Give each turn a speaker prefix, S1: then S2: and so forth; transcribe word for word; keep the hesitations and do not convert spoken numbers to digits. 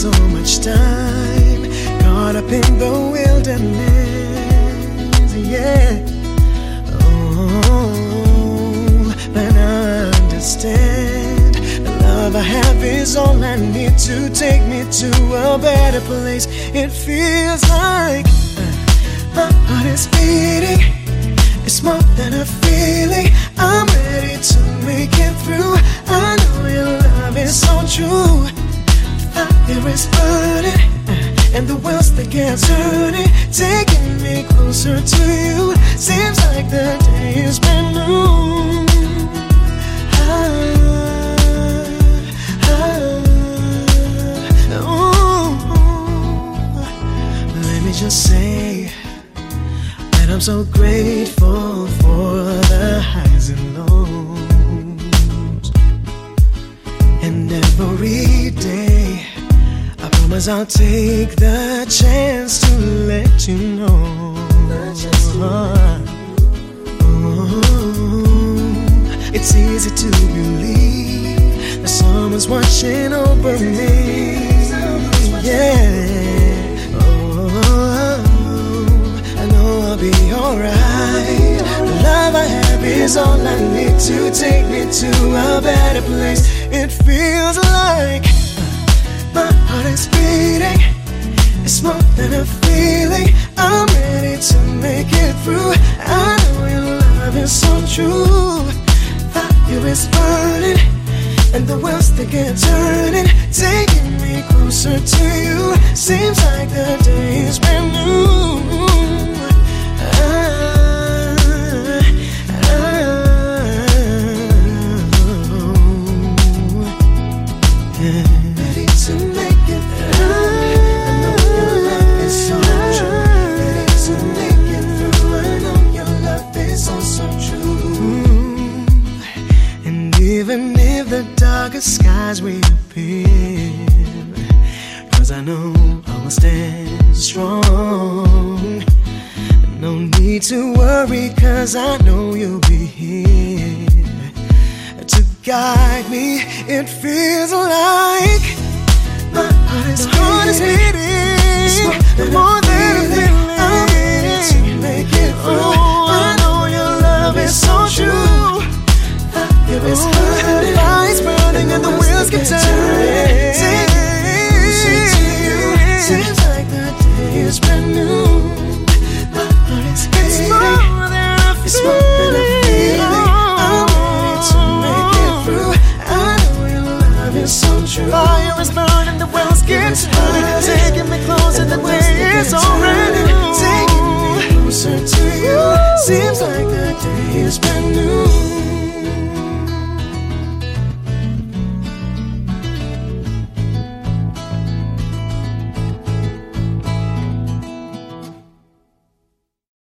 S1: so much time caught up in the wilderness, yeah. Oh, but I understand the love I have is all I need to take me to a better place. It feels like my heart is beating. It's more than a feeling. I'm ready to make it through. I know your love is so true. Fire is burning, and the wheels they get turning, taking me closer to you. Seems like the day has been new. Ah, ah, ooh. Let me just say that I'm so grateful for the highs and lows. And every day I promise I'll take the chance to let you know. Oh, it's easy to believe that someone's watching over me. Yeah. Oh, I know I'll be alright. The love I have is all I need to take me to a better place. It feels like my heart is beating. It's more than a feeling. I'm ready to make it through. I know your love is so true. Fire is burning, and the wheels they get turning, taking me closer to you. Seems like the day has been new. Ah, ah, yeah. Ready to make it through. I know your love is so true. Ready to make it through. I know your love is so, so true. And even if the darkest skies will appear, 'cause I know I will stand strong. No need to worry, 'cause I know you'll be here to guide me. It feels like my heart is beating, more than a feeling. I'm ready to make it through. I know your love is so true. Fire is burning, and the wheels keep turning.